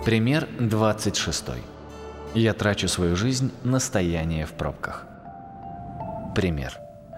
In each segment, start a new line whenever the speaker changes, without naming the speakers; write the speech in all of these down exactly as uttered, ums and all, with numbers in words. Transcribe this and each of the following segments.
Пример двадцать шестой. Я трачу свою жизнь на стояние в пробках. Пример.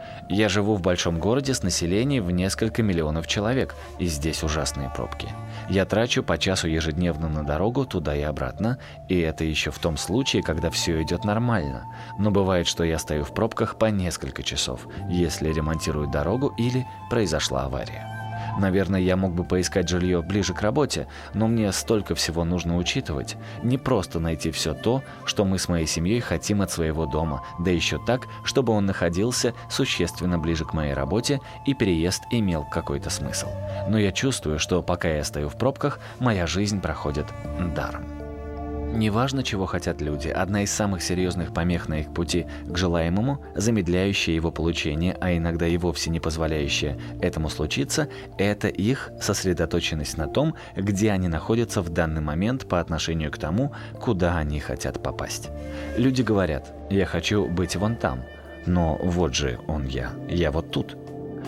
Я живу в большом городе с населением в несколько миллионов человек, и здесь ужасные пробки. Я трачу по часу ежедневно на дорогу туда и обратно, и это еще в том случае, когда все идет нормально. Но бывает, что я стою в пробках по несколько часов, если ремонтируют дорогу или произошла авария. Наверное, я мог бы поискать жилье ближе к работе, но мне столько всего нужно учитывать. Не просто найти все то, что мы с моей семьей хотим от своего дома, да еще так, чтобы он находился существенно ближе к моей работе и переезд имел какой-то смысл. Но я чувствую, что пока я стою в пробках, моя жизнь проходит даром. Неважно, чего хотят люди, одна из самых серьезных помех на их пути к желаемому, замедляющая его получение, а иногда и вовсе не позволяющая этому случиться, это их сосредоточенность на том, где они находятся в данный момент по отношению к тому, куда они хотят попасть. Люди говорят: «Я хочу быть вон там», но вот же он я, я вот тут.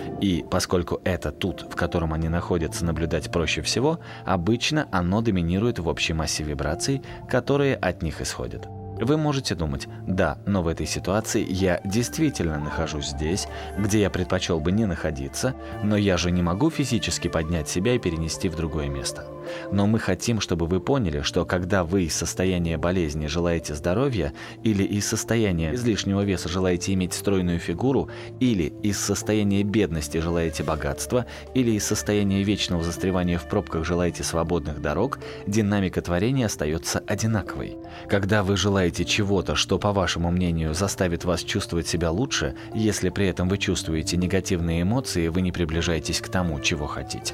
И поскольку это тут, в котором они находятся, наблюдать проще всего, обычно оно доминирует в общей массе вибраций, которые от них исходят. Вы можете думать: да, но в этой ситуации я действительно нахожусь здесь, где я предпочел бы не находиться, но я же не могу физически поднять себя и перенести в другое место. Но мы хотим, чтобы вы поняли, что когда вы из состояния болезни желаете здоровья, или из состояния излишнего веса желаете иметь стройную фигуру, или из состояния бедности желаете богатства, или из состояния вечного застревания в пробках желаете свободных дорог, динамика творения остается одинаковой. Когда вы желаете чего-то, что, по вашему мнению, заставит вас чувствовать себя лучше, если при этом вы чувствуете негативные эмоции, вы не приближаетесь к тому, чего хотите.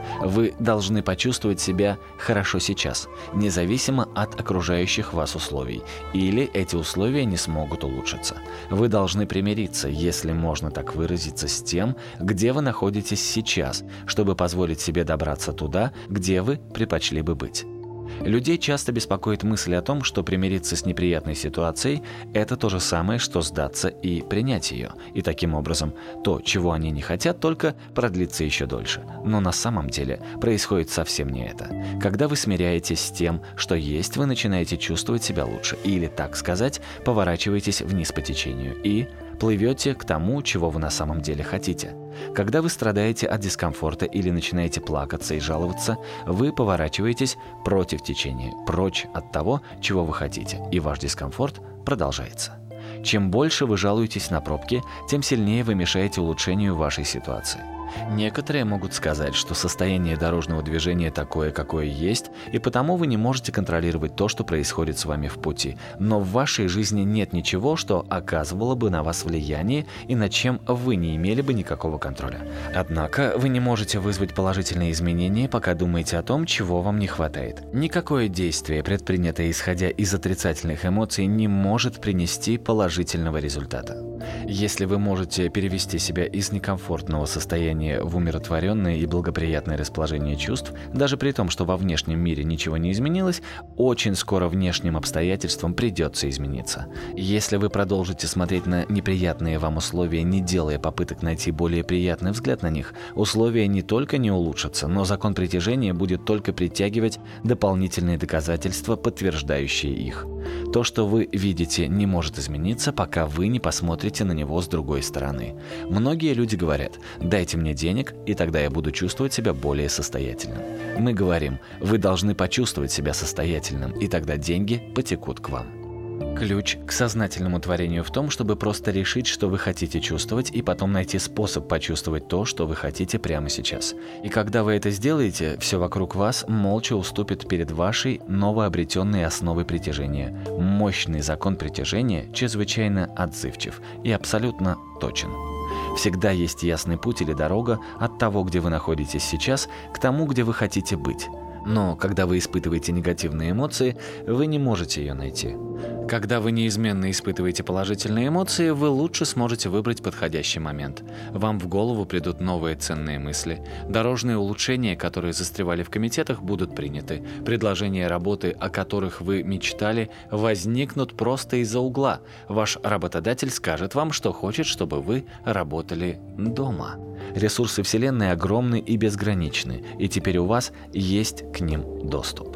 Вы должны почувствовать себя хорошо сейчас, независимо от окружающих вас условий, или эти условия не смогут улучшиться. Вы должны примириться, если можно так выразиться, с тем, где вы находитесь сейчас, чтобы позволить себе добраться туда, где вы предпочли бы быть. Людей часто беспокоит мысль о том, что примириться с неприятной ситуацией – это то же самое, что сдаться и принять ее. И таким образом, то, чего они не хотят, только продлится еще дольше. Но на самом деле происходит совсем не это. Когда вы смиряетесь с тем, что есть, вы начинаете чувствовать себя лучше. Или, так сказать, поворачиваетесь вниз по течению и плывете к тому, чего вы на самом деле хотите. Когда вы страдаете от дискомфорта или начинаете плакаться и жаловаться, вы поворачиваетесь против течения, прочь от того, чего вы хотите, и ваш дискомфорт продолжается. Чем больше вы жалуетесь на пробки, тем сильнее вы мешаете улучшению вашей ситуации. Некоторые могут сказать, что состояние дорожного движения такое, какое есть, и потому вы не можете контролировать то, что происходит с вами в пути. Но в вашей жизни нет ничего, что оказывало бы на вас влияние и над чем вы не имели бы никакого контроля. Однако вы не можете вызвать положительные изменения, пока думаете о том, чего вам не хватает. Никакое действие, предпринятое исходя из отрицательных эмоций, не может принести положительного результата. Если вы можете перевести себя из некомфортного состояния в умиротворенное и благоприятное расположение чувств, даже при том, что во внешнем мире ничего не изменилось, очень скоро внешним обстоятельствам придется измениться. Если вы продолжите смотреть на неприятные вам условия, не делая попыток найти более приятный взгляд на них, условия не только не улучшатся, но закон притяжения будет только притягивать дополнительные доказательства, подтверждающие их. То, что вы видите, не может измениться, пока вы не посмотрите на него с другой стороны. Многие люди говорят: «Дайте мне денег, и тогда я буду чувствовать себя более состоятельным». Мы говорим: вы должны почувствовать себя состоятельным, и тогда деньги потекут к вам. Ключ к сознательному творению в том, чтобы просто решить, что вы хотите чувствовать, и потом найти способ почувствовать то, что вы хотите прямо сейчас. И когда вы это сделаете, все вокруг вас молча уступит перед вашей новообретенной основой притяжения. Мощный закон притяжения чрезвычайно отзывчив и абсолютно точен. Всегда есть ясный путь или дорога от того, где вы находитесь сейчас, к тому, где вы хотите быть. Но когда вы испытываете негативные эмоции, вы не можете ее найти. Когда вы неизменно испытываете положительные эмоции, вы лучше сможете выбрать подходящий момент. Вам в голову придут новые ценные мысли. Дорожные улучшения, которые застревали в комитетах, будут приняты. Предложения работы, о которых вы мечтали, возникнут просто из-за угла. Ваш работодатель скажет вам, что хочет, чтобы вы работали дома. Ресурсы Вселенной огромны и безграничны, и теперь у вас есть к ним доступ.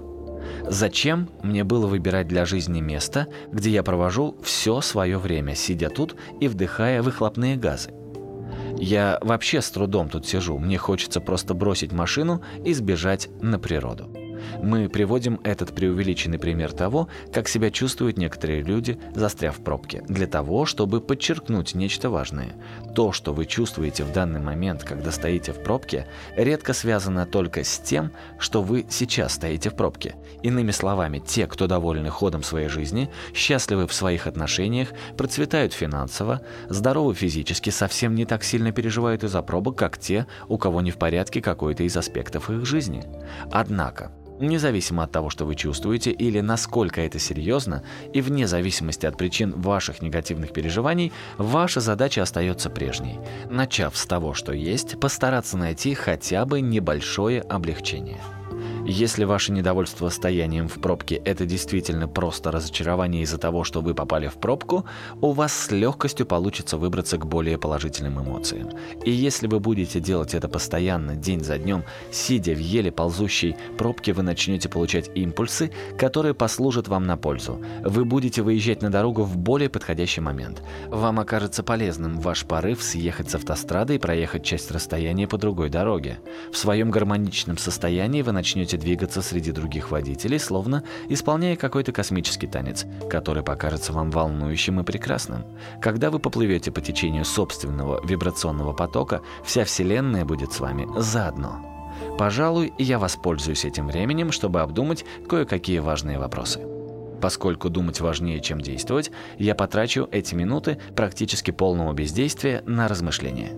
Зачем мне было выбирать для жизни место, где я провожу все свое время, сидя тут и вдыхая выхлопные газы? Я вообще с трудом тут сижу, мне хочется просто бросить машину и сбежать на природу. Мы приводим этот преувеличенный пример того, как себя чувствуют некоторые люди, застряв в пробке, для того, чтобы подчеркнуть нечто важное. То, что вы чувствуете в данный момент, когда стоите в пробке, редко связано только с тем, что вы сейчас стоите в пробке. Иными словами, те, кто довольны ходом своей жизни, счастливы в своих отношениях, процветают финансово, здоровы физически, совсем не так сильно переживают из-за пробок, как те, у кого не в порядке какой-то из аспектов их жизни. Однако, независимо от того, что вы чувствуете или насколько это серьезно, и вне зависимости от причин ваших негативных переживаний, ваша задача остается прежней. Начав с того, что есть, постараться найти хотя бы небольшое облегчение. Если ваше недовольство стоянием в пробке – это действительно просто разочарование из-за того, что вы попали в пробку, у вас с легкостью получится выбраться к более положительным эмоциям. И если вы будете делать это постоянно, день за днем, сидя в еле ползущей пробке, вы начнете получать импульсы, которые послужат вам на пользу. Вы будете выезжать на дорогу в более подходящий момент. Вам окажется полезным ваш порыв съехать с автострады и проехать часть расстояния по другой дороге. В своем гармоничном состоянии вы начнете двигаться среди других водителей, словно исполняя какой-то космический танец, который покажется вам волнующим и прекрасным. Когда вы поплывете по течению собственного вибрационного потока, вся Вселенная будет с вами заодно. Пожалуй, я воспользуюсь этим временем, чтобы обдумать кое-какие важные вопросы. Поскольку думать важнее, чем действовать, я потрачу эти минуты практически полного бездействия на размышления.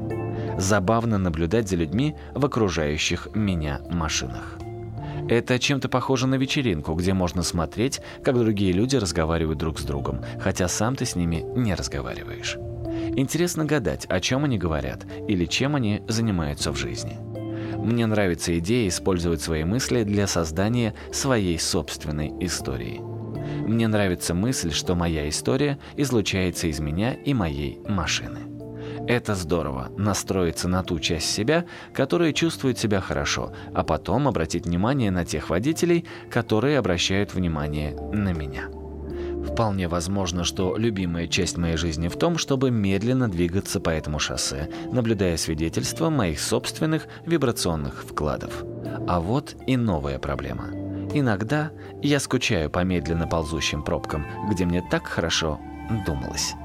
Забавно наблюдать за людьми в окружающих меня машинах. Это чем-то похоже на вечеринку, где можно смотреть, как другие люди разговаривают друг с другом, хотя сам ты с ними не разговариваешь. Интересно гадать, о чем они говорят или чем они занимаются в жизни. Мне нравится идея использовать свои мысли для создания своей собственной истории. Мне нравится мысль, что моя история излучается из меня и моей машины. Это здорово – настроиться на ту часть себя, которая чувствует себя хорошо, а потом обратить внимание на тех водителей, которые обращают внимание на меня. Вполне возможно, что любимая часть моей жизни в том, чтобы медленно двигаться по этому шоссе, наблюдая свидетельства моих собственных вибрационных вкладов. А вот и новая проблема. Иногда я скучаю по медленно ползущим пробкам, где мне так хорошо думалось.